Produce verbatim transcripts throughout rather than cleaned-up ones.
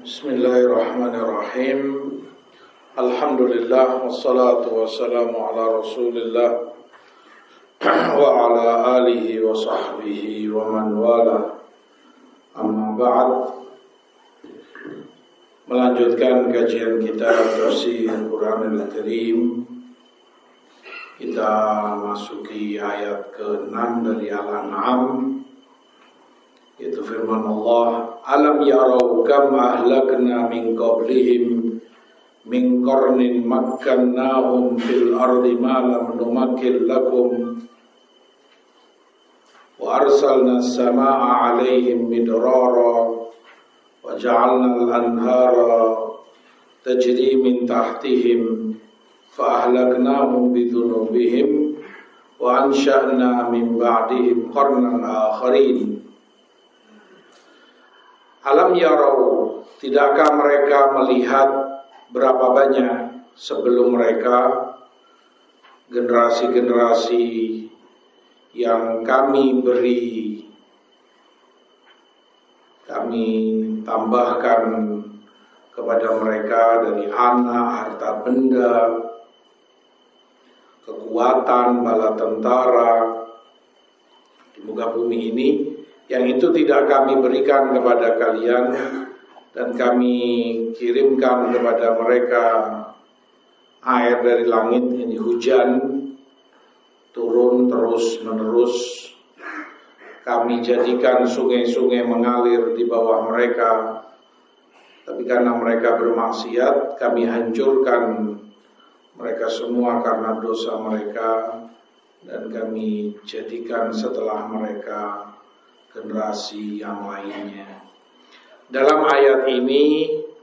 Bismillahirrahmanirrahim. Alhamdulillah wassalatu wassalamu ala Rasulillah wa ala alihi wa sahbihi wa man wala. Amma ba'd. Melanjutkan kajian kita tafsir Quranul Karim. Kita masuki ayat ke-enam dari Al-An'am, yaitu firman Allah, alam yarau kam ahlakna min qablihim min qarnin makkannahum fil ardi ma lam numakkil lakum wa arsalna as-samaa'a 'alaihim midrara wa ja'alna al-anhara tajri min tahtihim fa ahlaknahum bidhunubihim wa ansha'na min ba'dihim qarnan akharin. Alam yarau, tidakkah mereka melihat berapa banyak sebelum mereka generasi-generasi yang kami beri, kami tambahkan kepada mereka dari anak, harta benda, kekuatan, bala tentara di muka bumi ini, yang itu tidak kami berikan kepada kalian dan kami kirimkan kepada mereka air dari langit, ini hujan turun terus menerus. Kami jadikan sungai-sungai mengalir di bawah mereka, tapi karena mereka bermaksiat, kami hancurkan mereka semua karena dosa mereka, dan kami jadikan setelah mereka generasi yang lainnya. Dalam ayat ini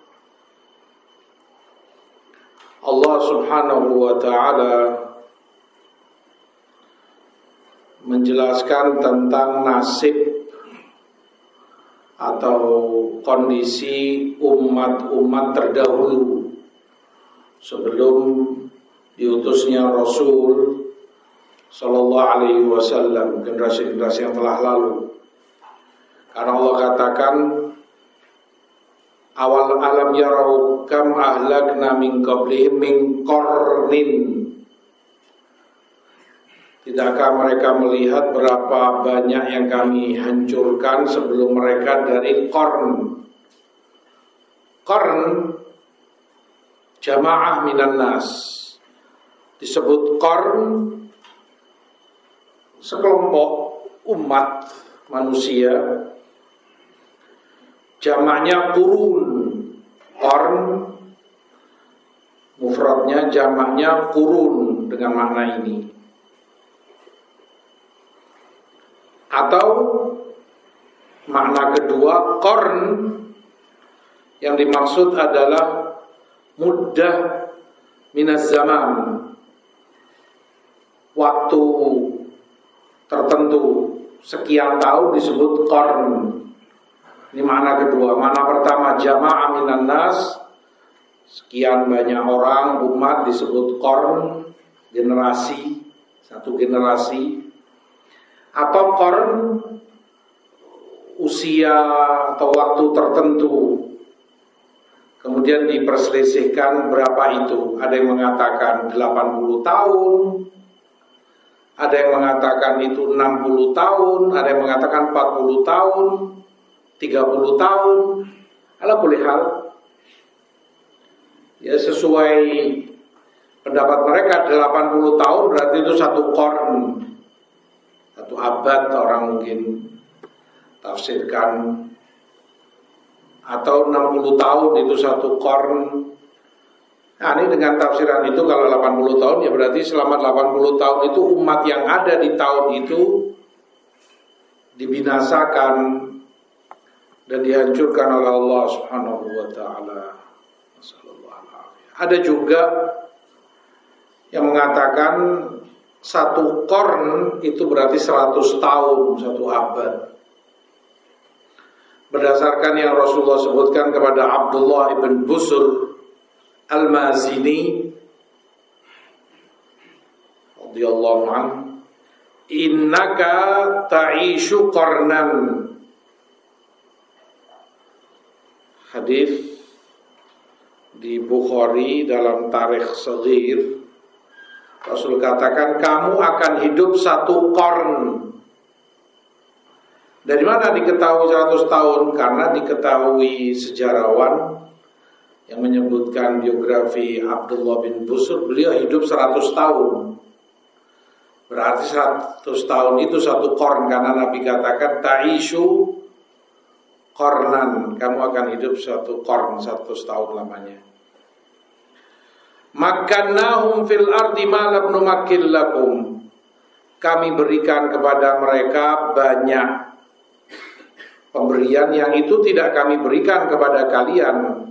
Allah Subhanahu wa ta'ala menjelaskan tentang nasib atau kondisi umat-umat terdahulu sebelum diutusnya Rasul sallallahu alaihi wasallam, generasi-generasi yang telah lalu. Karena Allah katakan, awal alam yarau kam ahlakna min qablihim min qarnin. Tidakkah mereka melihat berapa banyak yang kami hancurkan sebelum mereka dari qarn. Qarn jamaah minan nas. Disebut qarn sekelompok umat manusia. Jamaknya qurun, qarn mufradnya, jamaknya qurun dengan makna ini. Atau makna kedua, qarn yang dimaksud adalah muddah minaz zaman, waktu tertentu sekian tahun disebut qarn. Ini makna kedua. Makna pertama, jamaah minan nas, sekian banyak orang, umat disebut qarn, generasi, satu generasi. Atau qarn usia atau waktu tertentu. Kemudian diperselisihkan berapa itu. Ada yang mengatakan delapan puluh tahun, ada yang mengatakan itu enam puluh tahun, ada yang mengatakan empat puluh tahun, tiga puluh tahun. Ala kulli hal, ya sesuai pendapat mereka delapan puluh tahun berarti itu satu qarn, satu abad orang mungkin tafsirkan. Atau enam puluh tahun itu satu qarn. Nah, ini dengan tafsiran itu kalau delapan puluh tahun ya berarti selama delapan puluh tahun itu umat yang ada di tahun itu dibinasakan dan dihancurkan oleh Allah Subhanahu wa ta'ala. Ada juga yang mengatakan satu qarn itu berarti seratus tahun, satu abad. Berdasarkan yang Rasulullah sebutkan kepada Abdullah ibn Busr Al-Mazini radhiyallahu anhu, innaka ta'ishu qarnan, hadis di Bukhari dalam Tarikh Shaghir, Rasul katakan kamu akan hidup satu qarn. Dari mana diketahui seratus tahun? Karena diketahui sejarawan yang menyebutkan biografi Abdullah bin Busr, beliau hidup seratus tahun. Berarti seratus tahun itu satu qarn, karena Nabi katakan ta'ishu qarnan, kamu akan hidup satu qarn, seratus tahun lamanya. Makkannahum fil ardi ma lam numakkil lakum, kami berikan kepada mereka banyak pemberian yang itu tidak kami berikan kepada kalian.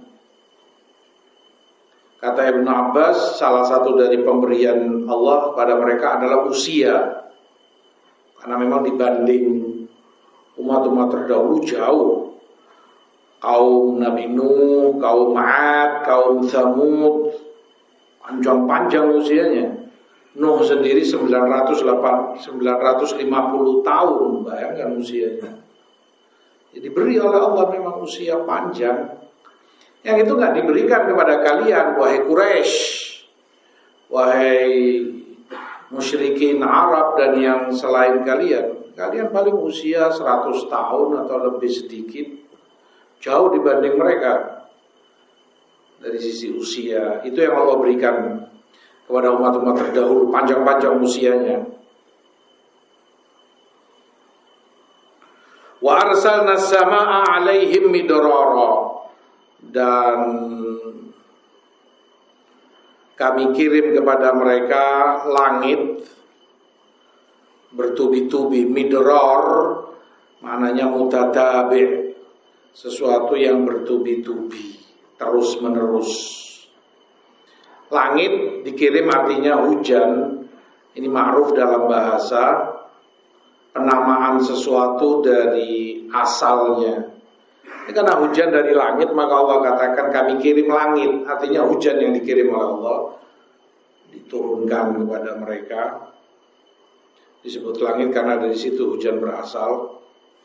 Kata Ibnu Abbas, salah satu dari pemberian Allah pada mereka adalah usia. Karena memang dibanding umat-umat terdahulu jauh. Kaum Nabi Nuh, kaum Ma'ad, kaum Thamud, panjang-panjang usianya. Nuh sendiri sembilan ratus lima puluh tahun, bayangkan usianya. Jadi diberi oleh Allah memang usia panjang. Yang itu gak diberikan kepada kalian, wahai Quraisy, wahai musyrikin Arab dan yang selain kalian. Kalian paling usia seratus tahun atau lebih sedikit, jauh dibanding mereka dari sisi usia. Itu yang Allah berikan kepada umat-umat terdahulu, panjang-panjang usianya. Wa arsalna as-samaa'a 'alaihim midrara, dan kami kirim kepada mereka langit bertubi-tubi. Midrar maknanya mutatabi', sesuatu yang bertubi-tubi, terus menerus. Langit dikirim artinya hujan. Ini ma'ruf dalam bahasa, penamaan sesuatu dari asalnya. Ini karena hujan dari langit, maka Allah katakan kami kirim langit. Artinya hujan yang dikirim oleh Allah diturunkan kepada mereka. Disebut langit karena dari situ hujan berasal.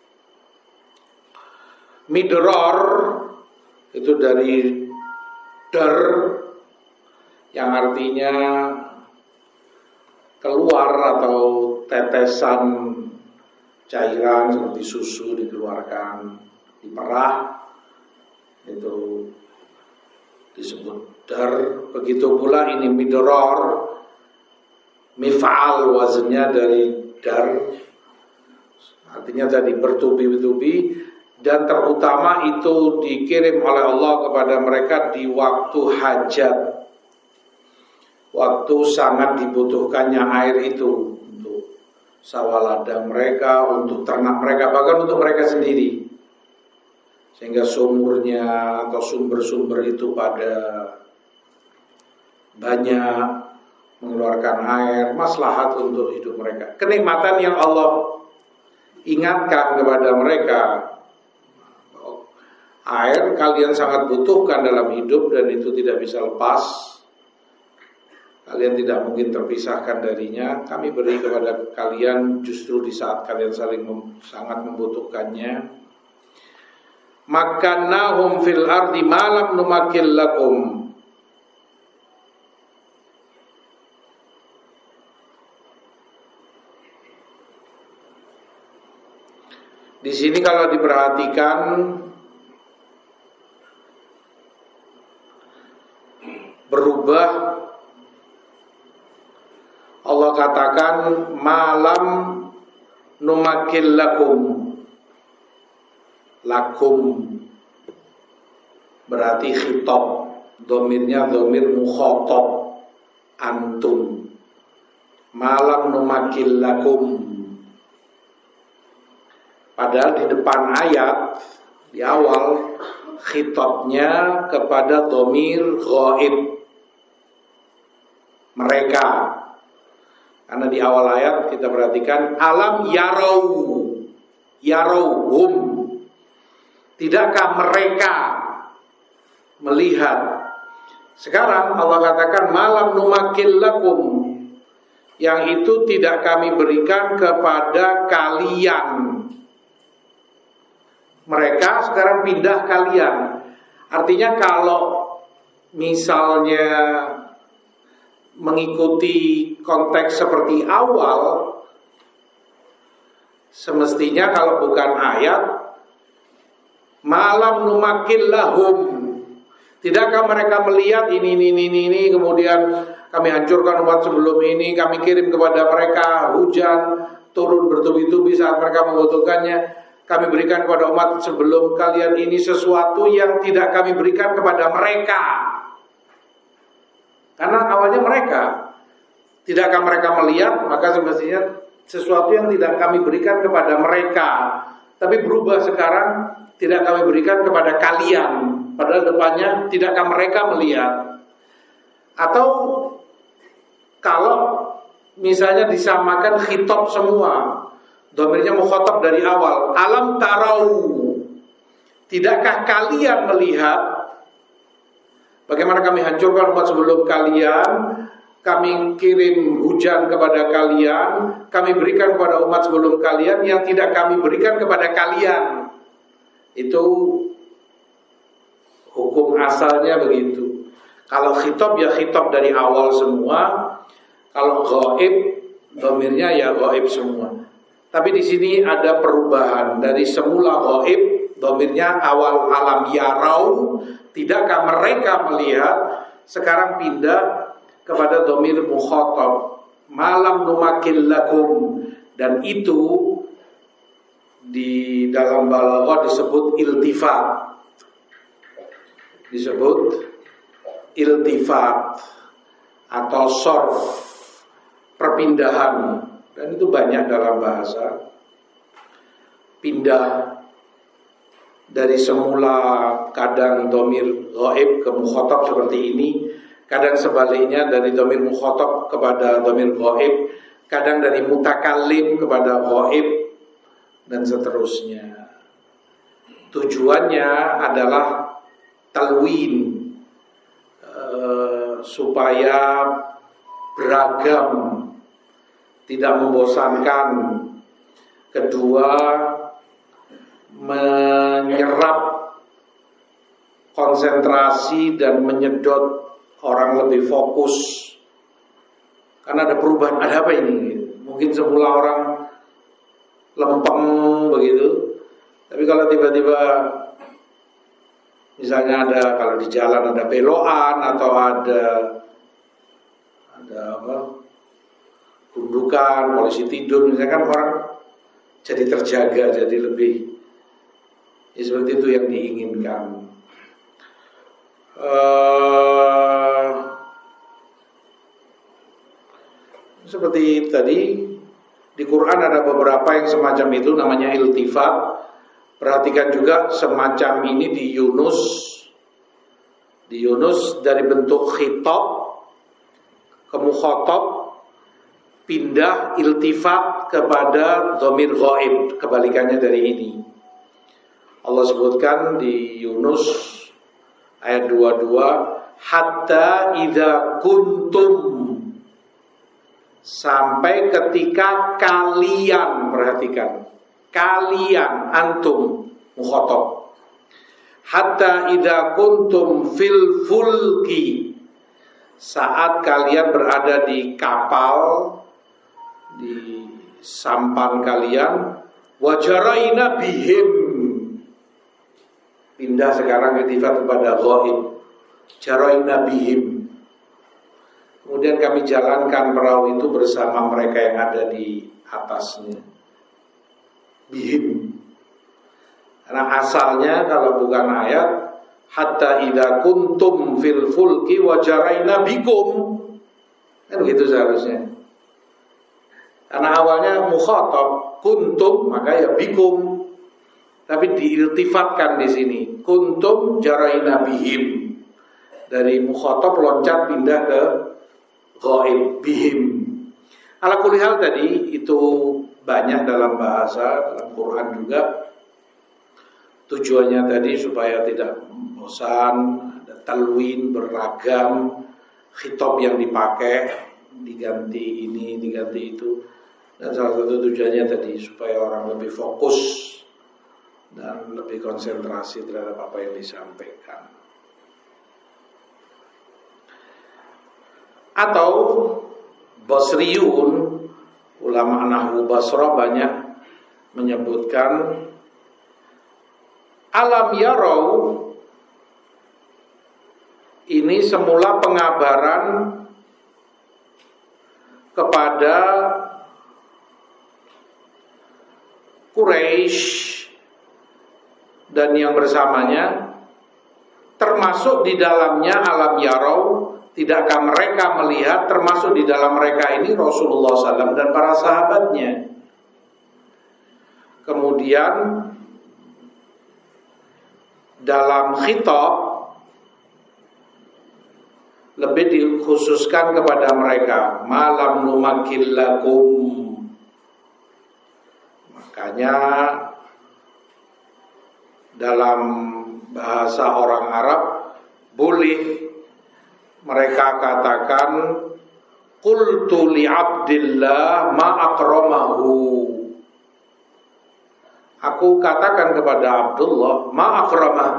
Midrar itu dari dar, yang artinya keluar atau tetesan cairan seperti susu dikeluarkan, diperah, itu disebut dar. Begitu pula ini midrar, mif'al wazannya dari dar, artinya tadi bertubi-tubi. Dan terutama itu dikirim oleh Allah kepada mereka di waktu hajat, waktu sangat dibutuhkannya air itu untuk sawah ladang mereka, untuk ternak mereka, bahkan untuk mereka sendiri. Sehingga sumurnya atau sumber-sumber itu pada banyak mengeluarkan air, maslahat untuk hidup mereka. Kenikmatan yang Allah ingatkan kepada mereka, air kalian sangat butuhkan dalam hidup dan itu tidak bisa lepas. Kalian tidak mungkin terpisahkan darinya. Kami beri kepada kalian justru di saat kalian saling mem- sangat membutuhkannya. Makannahum fil ardi ma lam numakkil lakum. Di sini kalau diperhatikan, berubah. Allah katakan malam numakil lakum. Lakum berarti khitab, domirnya domir mukhatab, antum. Malam numakil lakum. Padahal di depan ayat, di awal, khitabnya kepada domir ghaib, mereka. Karena di awal ayat kita perhatikan alam yarau, yarauhum, tidakkah mereka melihat? Sekarang Allah katakan malam numakil lakum, yang itu tidak kami berikan kepada kalian. Mereka sekarang pindah kalian. Artinya kalau misalnya mengikuti konteks seperti awal, semestinya kalau bukan ayat, malam numakil lahum, tidakkah mereka melihat ini ini ini ini kemudian kami hancurkan umat sebelum ini, kami kirim kepada mereka hujan turun bertubi-tubi saat mereka membutuhkannya. Kami berikan kepada umat sebelum kalian ini sesuatu yang tidak kami berikan kepada mereka. Karena awalnya mereka. Tidakkah mereka melihat, maka semestinya sesuatu yang tidak kami berikan kepada mereka. Tapi berubah sekarang, tidak kami berikan kepada kalian. Padahal depannya, tidakkah mereka melihat. Atau kalau misalnya disamakan khitab semua, dhamirnya mukhatab dari awal, alam tarau, tidakkah kalian melihat bagaimana kami hancurkan umat sebelum kalian, kami kirim hujan kepada kalian, kami berikan kepada umat sebelum kalian yang tidak kami berikan kepada kalian. Itu hukum asalnya begitu. Kalau khitab ya khitab dari awal semua. Kalau ghaib, dhamirnya ya ghaib semua. Tapi di sini ada perubahan dari semula ghaib, dhamirnya awal alam yarau, tidakkah mereka melihat, sekarang pindah kepada dhamir mukhatab, malam numakil lakum, dan itu di dalam balaghah disebut iltifat. Disebut iltifat atau sorf, perpindahan. Dan itu banyak dalam bahasa. Pindah dari semula kadang dhamir ghaib ke mukhatab seperti ini, kadang sebaliknya dari dhamir mukhatab kepada dhamir ghaib, kadang dari mutakallim kepada ghaib, dan seterusnya. Tujuannya adalah talwin, uh, supaya beragam, tidak membosankan. Kedua, menyerap konsentrasi dan menyedot orang lebih fokus. Karena ada perubahan, ada apa ini? Mungkin semula orang lempeng begitu, tapi kalau tiba-tiba misalnya ada, kalau di jalan ada belokan atau ada ada apa? gundukan, polisi tidur, misalnya kan orang jadi terjaga, jadi lebih, ya seperti itu yang diinginkan. Uh, seperti tadi di Quran ada beberapa yang semacam itu, namanya iltifat. Perhatikan juga semacam ini di Yunus. Di Yunus dari bentuk khitab ke mukhatab, pindah iltifat kepada dhamir ghaib, kebalikannya dari ini. Allah sebutkan di Yunus ayat dua puluh dua, hatta idza kuntum, sampai ketika kalian, perhatikan, kalian, antum, mukhatab. Hatta idza kuntum fil fulki, saat kalian berada di kapal, di sampan kalian, wajaraina bihim, pindah sekarang iltifat kepada ghaib, jaraina bihim, kemudian kami jalankan perahu itu bersama mereka yang ada di atasnya. Bihim, karena asalnya kalau bukan ayat, hatta idza kuntum fil fulki wajaraina bikum, kan gitu seharusnya. Karena awalnya mukhatab kuntum, maka ya bikum. Tapi diiltifatkan di sini, kuntum jaraina bihim. Dari mukhatab loncat pindah ke ghaib, bihim. Ala kulli hal tadi itu banyak dalam bahasa, dalam Quran juga. Tujuannya tadi supaya tidak bosan, ada talwin beragam, khitab yang dipakai diganti ini, diganti itu. Dan salah satu tujuannya tadi supaya orang lebih fokus dan lebih konsentrasi terhadap apa yang disampaikan. Atau Basriyun, ulama nahwu Basra banyak menyebutkan alam yarau ini semula pengabaran kepada Quraisy dan yang bersamanya, termasuk di dalamnya alam yarau. Tidakkah mereka melihat, termasuk di dalam mereka ini Rasulullah shallallahu alaihi wasallam dan para sahabatnya. Kemudian dalam khitab lebih dikhususkan kepada mereka, malam numakil lakum. Makanya dalam bahasa orang Arab boleh mereka katakan qultu li abdillah ma akramahu. Aku katakan kepada Abdullah ma akramah.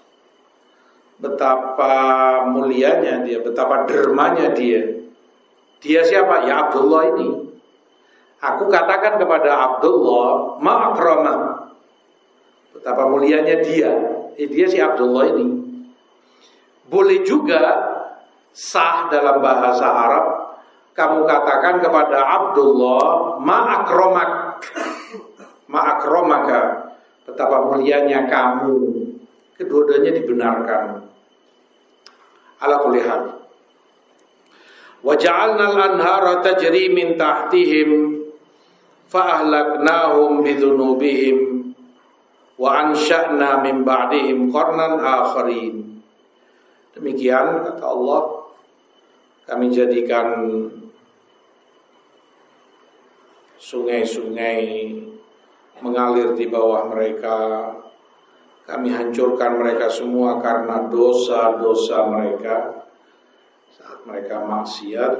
Betapa mulianya dia, betapa dermanya dia. Dia siapa? Ya Abdullah ini. Aku katakan kepada Abdullah ma akramah. Betapa mulianya dia. Eh, dia si Abdullah ini. Boleh juga sah dalam bahasa Arab kamu katakan kepada Abdullah ma akramak, ma akramaka, betapa mulianya kamu. Kedua-duanya dibenarkan. Ala kulli hal. Wa ja'alna al-anhara tajri min tahtihim fa ahlaknahum bi dhunubihim wa ansha'na min ba'dihim qarnan akharin. Demikian kata Allah, kami jadikan sungai-sungai mengalir di bawah mereka. Kami hancurkan mereka semua karena dosa-dosa mereka saat mereka maksiat.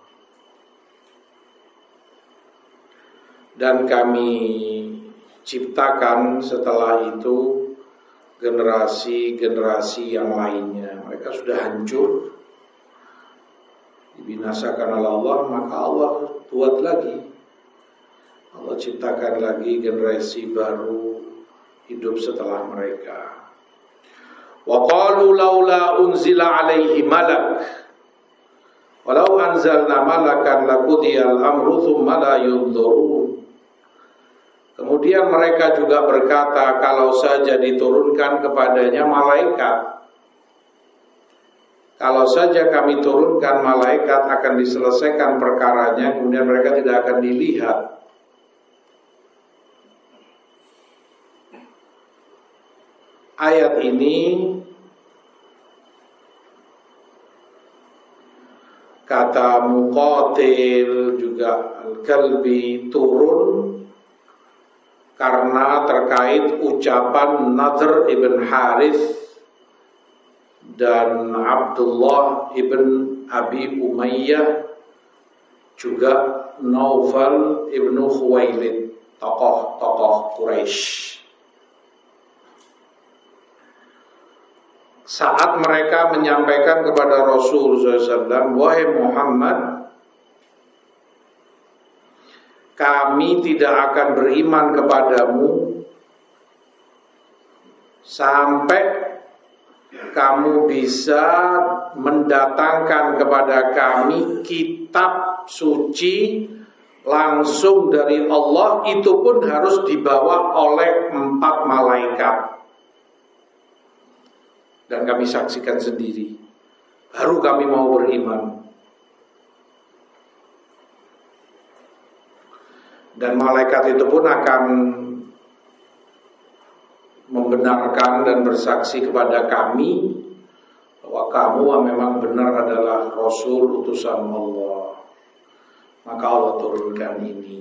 Dan kami ciptakan setelah itu generasi-generasi yang lainnya. Mereka sudah hancur, dibinasakan oleh Allah, maka Allah buat lagi. Allah ciptakan lagi generasi baru hidup setelah mereka. Wa qalu laula unzila alaihi malak walau anzalna malakan laqudiyal amru thumma la yunzurun. Kemudian mereka juga berkata, kalau saja diturunkan kepadanya malaikat, kalau saja kami turunkan malaikat akan diselesaikan perkaranya, kemudian mereka tidak akan dilihat. Ayat ini kata Muqatil juga Al-Kalbi turun karena terkait ucapan Nadhr ibn Harith dan Abdullah ibn Abi Umayyah, juga Naufal ibn Khuwailid, tokoh-tokoh Quraisy. Saat mereka menyampaikan kepada Rasul shallallahu alaihi wasallam, wahai Muhammad, kami tidak akan beriman kepadamu sampai kamu bisa mendatangkan kepada kami kitab suci langsung dari Allah, itu pun harus dibawa oleh empat malaikat. Dan kami saksikan sendiri, baru kami mau beriman. Dan malaikat itu pun akan membenarkan dan bersaksi kepada kami bahwa kamu memang benar adalah Rasul utusan Allah. Maka Allah turunkan ini.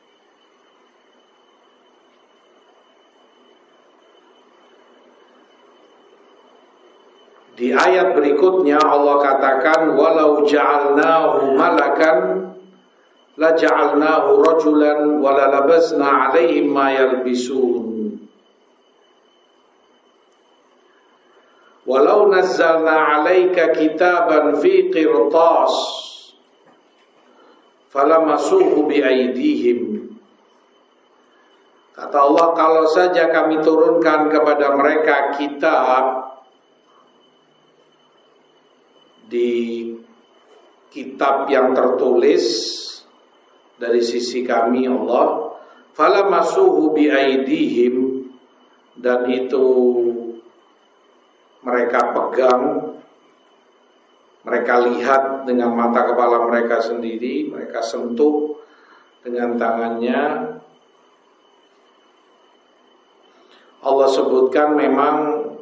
Di ayat berikutnya Allah katakan, walau ja'alnahu malakan la ja'alnahu rajulan wa la labasna 'alaihim ma yalbisun. Walau nazzalna 'alaika kitaban fi qirtas falamasuhu biaidihim. Kata Allah, kalau saja kami turunkan kepada mereka kitab di kitab yang tertulis dari sisi kami Allah, falamasuhu biaidihim, dan itu mereka pegang, mereka lihat dengan mata kepala mereka sendiri, mereka sentuh dengan tangannya. Allah sebutkan memang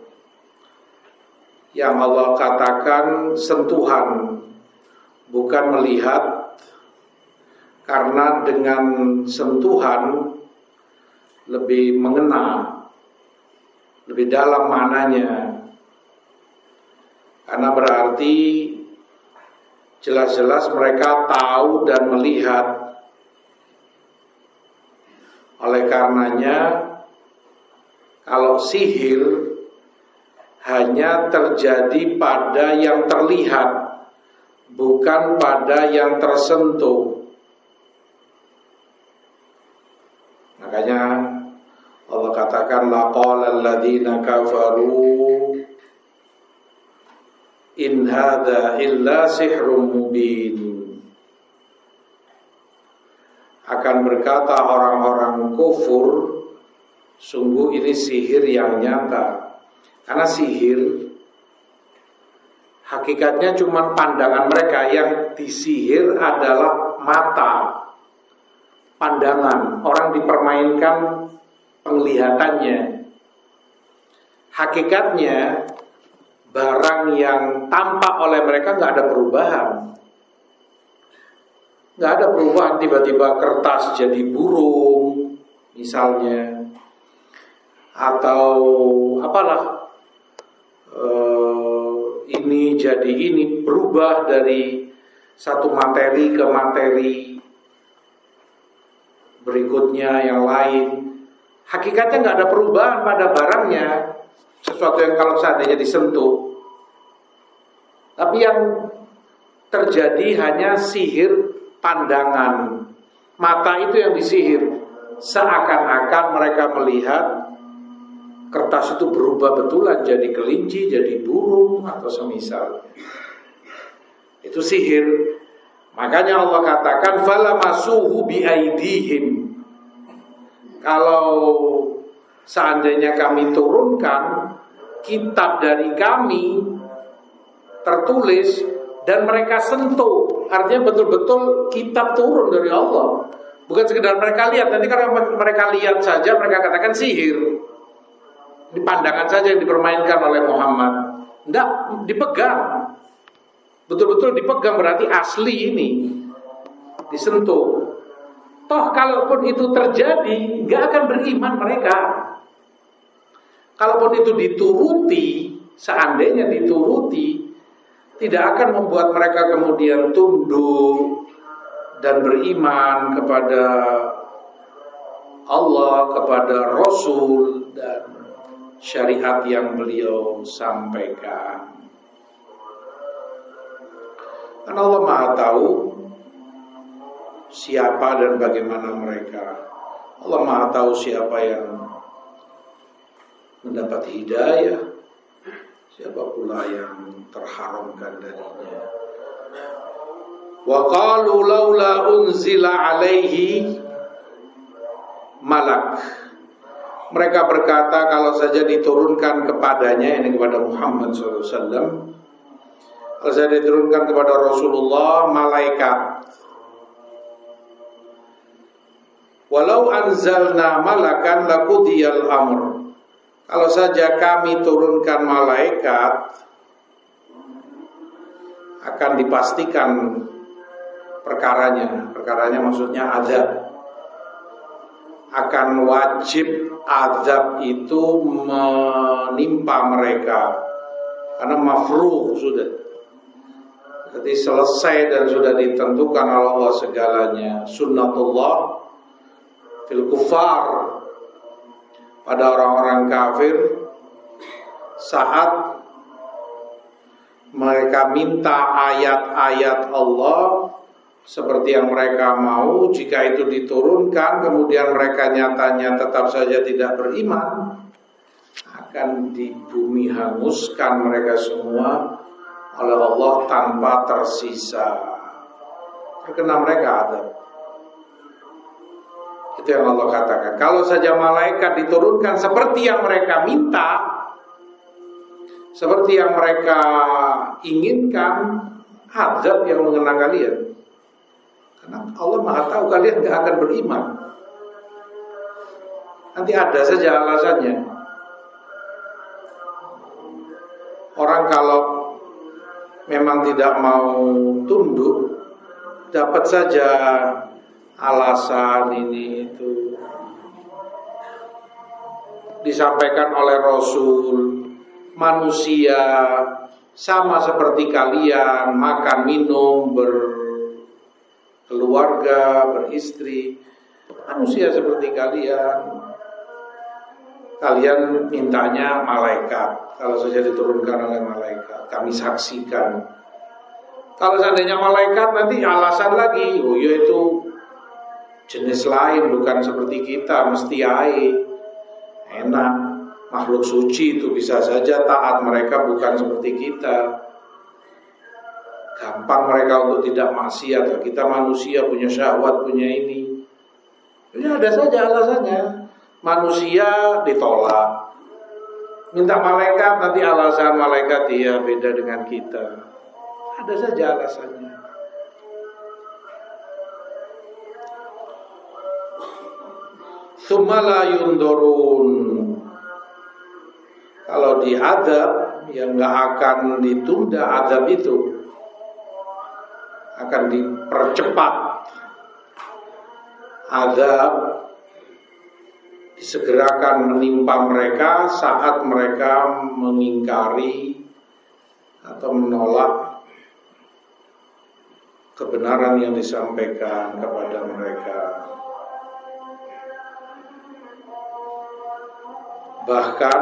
yang Allah katakan sentuhan, bukan melihat, karena dengan sentuhan lebih mengena, lebih dalam maknanya. Karena berarti jelas-jelas mereka tahu dan melihat. Oleh karenanya, kalau sihir hanya terjadi pada yang terlihat, bukan pada yang tersentuh. Makanya Allah katakan, laqala alladziina kafaru in hadza illa sihrun mubin. Akan berkata orang-orang kufur, sungguh ini sihir yang nyata. Karena sihir hakikatnya cuma pandangan mereka. Yang disihir adalah mata, pandangan. Orang dipermainkan penglihatannya. Hakikatnya barang yang tampak oleh mereka gak ada perubahan. Gak ada perubahan, tiba-tiba kertas jadi burung misalnya, atau apalah, Uh, ini jadi ini, berubah dari satu materi ke materi berikutnya yang lain. Hakikatnya nggak ada perubahan pada barangnya, sesuatu yang kalau seandainya disentuh. Tapi yang terjadi hanya sihir pandangan. Mata itu yang disihir. Seakan-akan mereka melihat kertas itu berubah betulan jadi kelinci, jadi burung, atau semisal. Itu sihir. Makanya Allah katakan falamasuhu biaidihim. Kalau seandainya kami turunkan kitab dari kami tertulis dan mereka sentuh, artinya betul-betul kitab turun dari Allah, bukan sekedar mereka lihat. Nanti kalau mereka lihat saja mereka katakan sihir. Ini pandangan saja yang dipermainkan oleh Muhammad. Tidak, dipegang. Betul-betul dipegang, berarti asli ini. Disentuh. Toh kalaupun itu terjadi, gak akan beriman mereka. Kalaupun itu dituruti, seandainya dituruti, tidak akan membuat mereka kemudian tunduk dan beriman kepada Allah, kepada Rasul, dan syariat yang beliau sampaikan. Karena Allah Maha tahu siapa dan bagaimana mereka. Allah Maha tahu siapa yang mendapat hidayah, siapa pula yang terharamkan darinya. Wa qalu laula unzila alaihi malak. Mereka berkata, kalau saja diturunkan kepadanya, ini kepada Muhammad shallallahu alaihi wasallam, kalau saja diturunkan kepada Rasulullah malaikat. Walau anzalna malakan laqudiyal amr. Kalau saja kami turunkan malaikat, akan dipastikan perkaranya. Perkaranya maksudnya azab. Akan wajib azab itu menimpa mereka, karena mafruh sudah. Jadi selesai dan sudah ditentukan oleh Allah segalanya. Sunnatullah fil kufar, pada orang-orang kafir, saat mereka minta ayat-ayat Allah, seperti yang mereka mau. Jika itu diturunkan kemudian mereka nyatanya tetap saja tidak beriman, akan di bumi hanguskan mereka semua oleh Allah tanpa tersisa. Terkena mereka adab. Itu yang Allah katakan. Kalau saja malaikat diturunkan seperti yang mereka minta, seperti yang mereka inginkan, azab yang mengenai kalian. Karena Allah Maha tahu kalian gak akan beriman. Nanti ada saja alasannya. Orang kalau memang tidak mau tunduk, dapat saja alasan ini itu. Disampaikan oleh Rasul, manusia sama seperti kalian, makan, minum, berkeluarga, beristri. Manusia seperti kalian. Kalian mintanya malaikat. Kalau saja diturunkan oleh malaikat, kami saksikan. Kalau seandainya malaikat, nanti alasan lagi, oh ya itu jenis lain, bukan seperti kita, mesti air, enak, makhluk suci itu bisa saja taat, mereka bukan seperti kita. Gampang mereka untuk tidak maksiat, kita manusia punya syahwat, punya ini. Ini ada saja alasannya. Manusia ditolak, minta malaikat, nanti alasan malaikat dia beda dengan kita. Ada saja alasannya. Tsumma la yundurun. Kalau diadab, yang gak akan ditunda adab itu, akan dipercepat. Adab disegerakan menimpa mereka saat mereka mengingkari atau menolak kebenaran yang disampaikan kepada mereka. Bahkan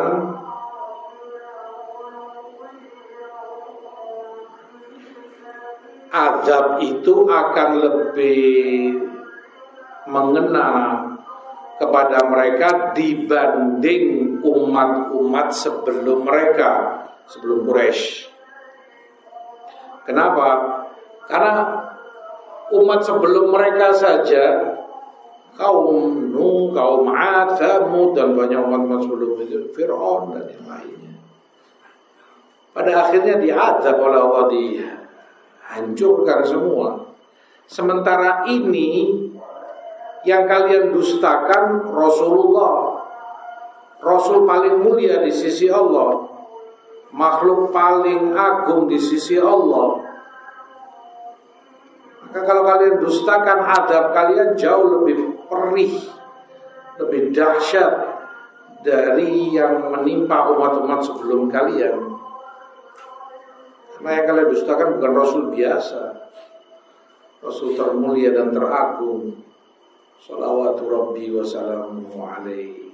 azab itu akan lebih mengena kepada mereka dibanding umat-umat sebelum mereka, sebelum Quraisy. Kenapa? Karena umat sebelum mereka saja, kaum Nuh, kaum Ad, Tsamud, dan banyak umat-umat sebelum itu, Fir'aun dan yang lainnya, pada akhirnya diazab oleh Allah, dihancurkan semua. Sementara ini yang kalian dustakan Rasulullah, Rasul paling mulia di sisi Allah, makhluk paling agung di sisi Allah. Maka kalau kalian dustakan, adab kalian jauh lebih perih, lebih dahsyat dari yang menimpa umat-umat sebelum kalian. Karena yang kalian dustakan bukan Rasul biasa, Rasul termulia dan teragung, salawatu rabbi wa salamuhu alaihi.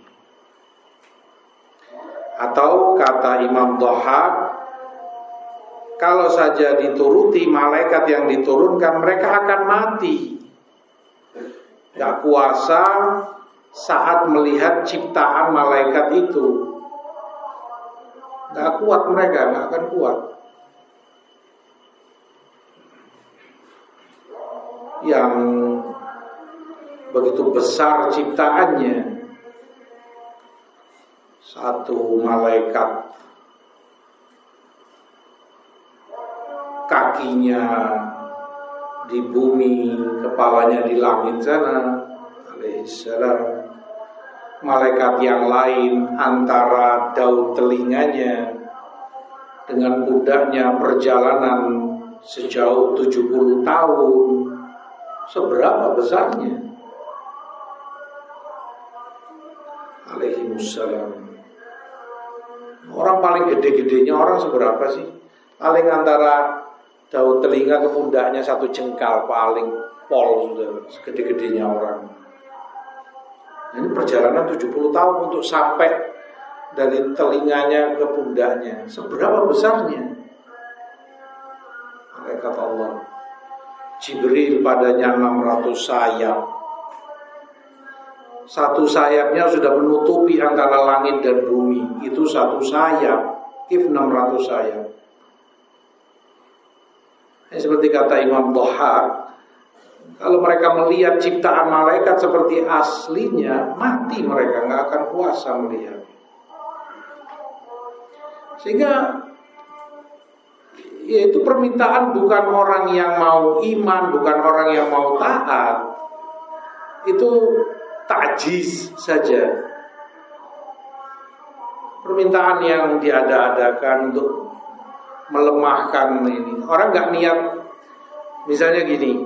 Atau kata Imam Dhahhak, kalau saja dituruti malaikat yang diturunkan, mereka akan mati. Gak kuasa saat melihat ciptaan malaikat itu. Gak kuat mereka, gak akan kuat. Yang begitu besar ciptaannya, satu malaikat kakinya di bumi, kepalanya di langit sana, alaihissalam. Malaikat yang lain antara daun telinganya dengan pundaknya perjalanan sejauh tujuh puluh tahun. Seberapa besarnya? Alaihissalam. Orang paling gede-gedenya orang seberapa sih? Paling antara daun telinga ke pundaknya satu jengkal, paling pol sudah, segede-gedenya orang. Ini perjalanan tujuh puluh tahun untuk sampai dari telinganya ke pundaknya. Seberapa besarnya? Malaikat Allah. Jibril padanya enam ratus sayap. Satu sayapnya sudah menutupi antara langit dan bumi. Itu satu sayap. Kif enam ratus sayap. Ini seperti kata Imam Dhahhak, kalau mereka melihat ciptaan malaikat seperti aslinya, mati mereka, nggak akan kuasa melihat. Sehingga yaitu permintaan bukan orang yang mau iman, bukan orang yang mau taat. Itu ta'jiz saja. Permintaan yang diada-adakan untuk melemahkan ini. Orang nggak niat, misalnya gini.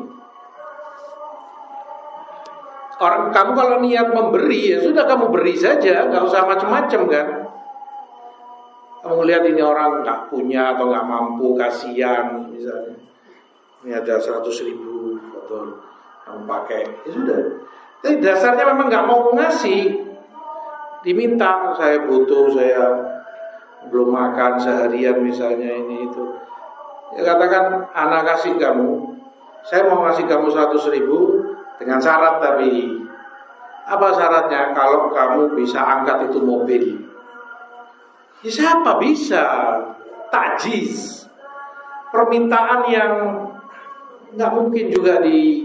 Orang kamu kalau niat memberi, ya sudah kamu beri saja, nggak usah macam-macam kan. Kamu lihat ini orang nggak punya atau nggak mampu, kasihan misalnya. Ini ada seratus ribu atau kamu pakai, ya sudah. Tapi dasarnya memang nggak mau ngasih, diminta, saya butuh, saya belum makan seharian misalnya ini itu. Ya katakan, anak kasih kamu, saya mau ngasih kamu seratus ribu dengan syarat tapi apa syaratnya? Kalau kamu bisa angkat itu mobil. Ya siapa bisa? Ta'jiz, permintaan yang nggak mungkin juga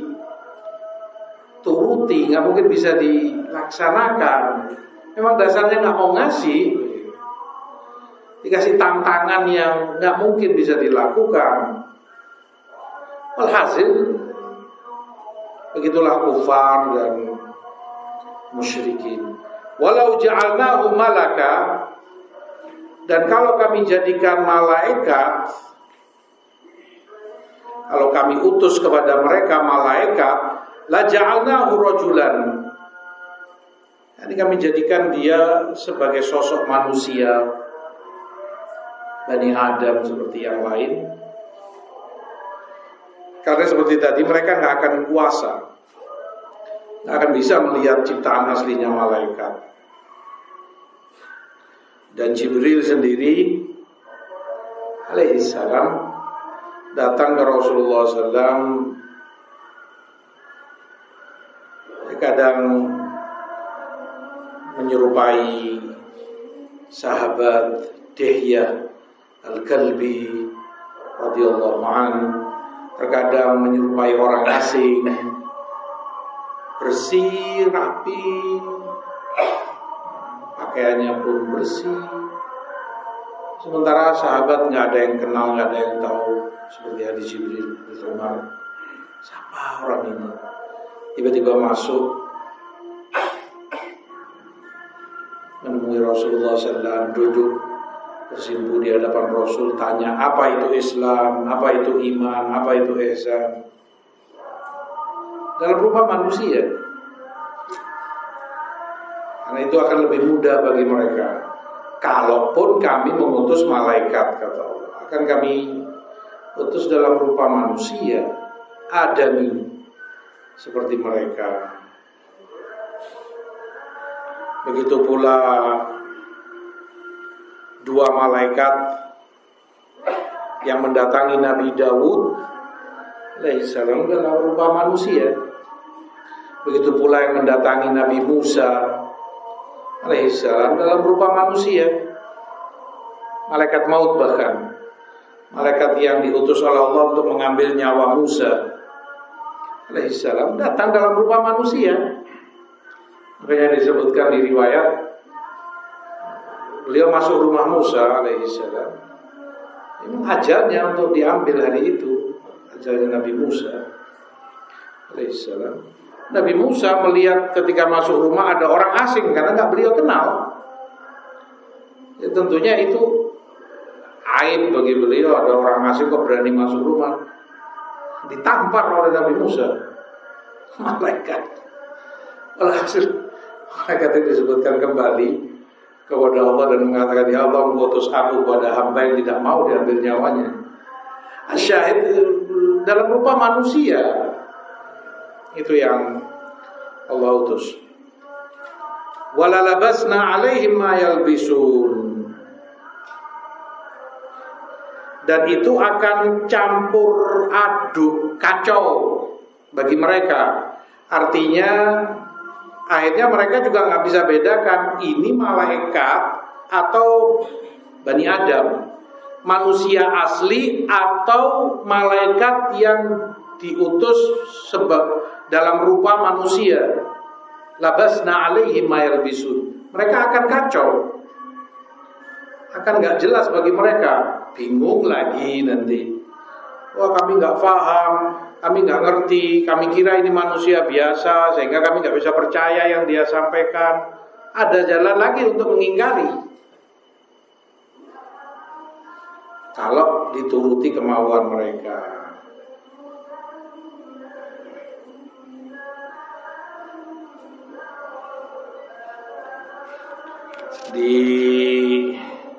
dituruti, nggak mungkin bisa dilaksanakan. Memang dasarnya nggak mau ngasih, dikasih tantangan yang nggak mungkin bisa dilakukan. Walhasil begitulah kufar dan musyrikin. Walau ja'alnahu malaka, dan kalau kami jadikan malaikat, kalau kami utus kepada mereka malaikat, la ja'alnahu rajulan, ini kami jadikan dia sebagai sosok manusia, Bani Adam seperti yang lain. Karena seperti tadi mereka nggak akan kuasa, nggak akan bisa melihat ciptaan aslinya malaikat. Dan Jibril sendiri alaihissalam datang ke Rasulullah shallallahu alaihi wasallam. Kadang menyerupai sahabat Dihyah Al-Kalbi radhiyallahu anhu, terkadang menyerupai orang asing, bersih, rapi, pakaiannya pun bersih. Sementara sahabat nggak ada yang kenal, nggak ada yang tahu. Seperti hadis Jibril Umar, siapa orang ini? Tiba-tiba masuk, menemui Rasulullah shallallahu alaihi wasallam, duduk bersimpuh di hadapan Rasul, tanya apa itu Islam, apa itu iman, apa itu ihsan, dalam rupa manusia. Karena itu akan lebih mudah bagi mereka. Kalaupun kami mengutus malaikat, kata Allah, akan kami utus dalam rupa manusia, adami, seperti mereka. Begitu pula dua malaikat yang mendatangi Nabi Daud alaihissalam dalam rupa manusia. Begitu pula yang mendatangi Nabi Musa alaihissalam dalam rupa manusia. Malaikat maut bahkan, malaikat yang diutus oleh Allah untuk mengambil nyawa Musa alaihissalam datang dalam rupa manusia. Makanya disebutkan di riwayat, beliau masuk rumah Musa alaihissalam, ini ajalnya untuk diambil hari itu, ajalnya Nabi Musa alaihissalam. Nabi Musa melihat ketika masuk rumah ada orang asing karena nggak beliau kenal. Ya, tentunya itu aib bagi beliau, ada orang asing kok berani masuk rumah. Ditampar oleh Nabi Musa, malaikat. Alhasil malaikat itu disebutkan kembali kepada Allah dan mengatakan, ya Allah, mengutus aku kepada hamba yang tidak mau diambil nyawanya. Asyahid dalam rupa manusia, itu yang Allah utus. Walalabasna alaihim ma yalbisun, dan itu akan campur aduk, kacau bagi mereka. Artinya akhirnya mereka juga nggak bisa bedakan ini malaikat atau Bani Adam, manusia asli atau malaikat yang diutus sebab dalam rupa manusia. Labasna alaihim ma yalbisun. Mereka akan kacau, akan nggak jelas bagi mereka, bingung lagi nanti. Wah, kami nggak paham, kami nggak ngerti, kami kira ini manusia biasa sehingga kami nggak bisa percaya yang dia sampaikan. Ada jalan lagi untuk mengingkari. Kalau dituruti kemauan mereka. Di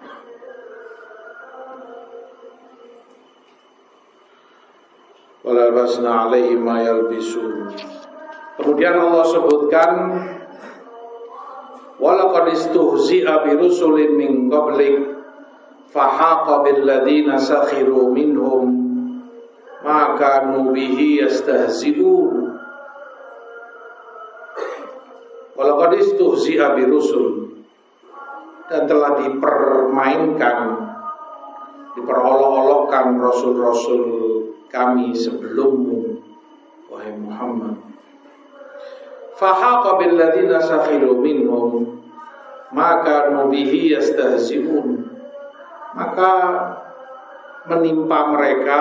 walalbasna alaihim ma yalbisun. Kemudian Allah sebutkan walaqad istuhzi'a bi rusulin min qablik fahaqa bil ladzina sakhiru minhum ma kanu bihi yastahzi'un. Walaqad istuhzi'a bi rusul, dan telah dipermainkan, diperolok-olokkan rasul-rasul kami sebelummu, wahai Muhammad. Fahaqa bil ladzina sakhiru minhum ma kanu bihi yastahzi'un. Maka menimpa mereka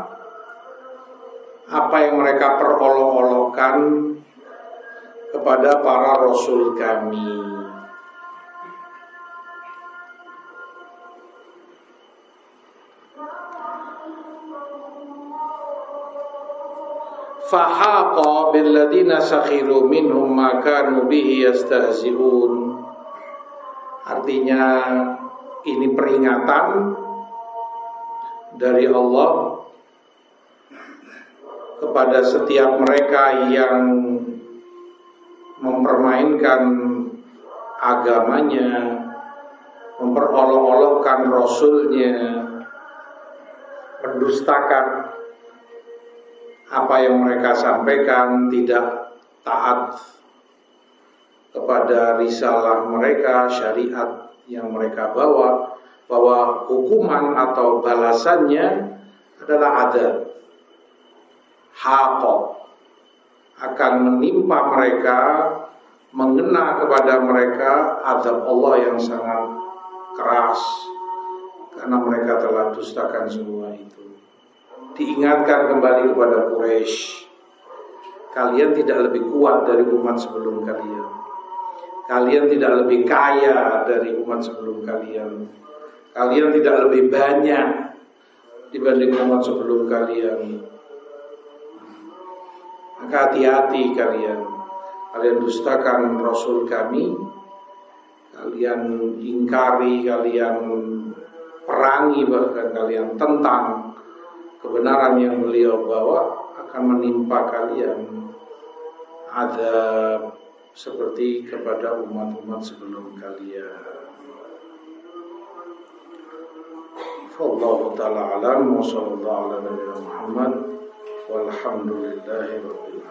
apa yang mereka perolok-olokkan kepada para rasul kami. Fahaqa bil ladzina sakhiru minhum ma kanu bihi yastahzi'un. Artinya ini peringatan dari Allah kepada setiap mereka yang mempermainkan agamanya, memperolok-olokkan rasulnya, mendustakan apa yang mereka sampaikan, tidak taat kepada risalah mereka, syariat yang mereka bawa, bahwa hukuman atau balasannya adalah adab, haqq, akan menimpa mereka, mengena kepada mereka azab Allah yang sangat keras karena mereka telah dustakan semua itu. Diingatkan kembali kepada Quraisy, kalian tidak lebih kuat dari umat sebelum kalian, kalian tidak lebih kaya dari umat sebelum kalian, kalian tidak lebih banyak dibanding umat sebelum kalian. Maka hati-hati kalian, kalian dustakan Rasul kami, kalian ingkari, kalian perangi, bahkan kalian tentang kebenaran yang beliau bawa, akan menimpa kalian azab seperti kepada umat-umat sebelum kalian. Wallahu ta'ala alam wa sallallahu ala nabiyina Muhammad walhamdulillahi rabbil alamin.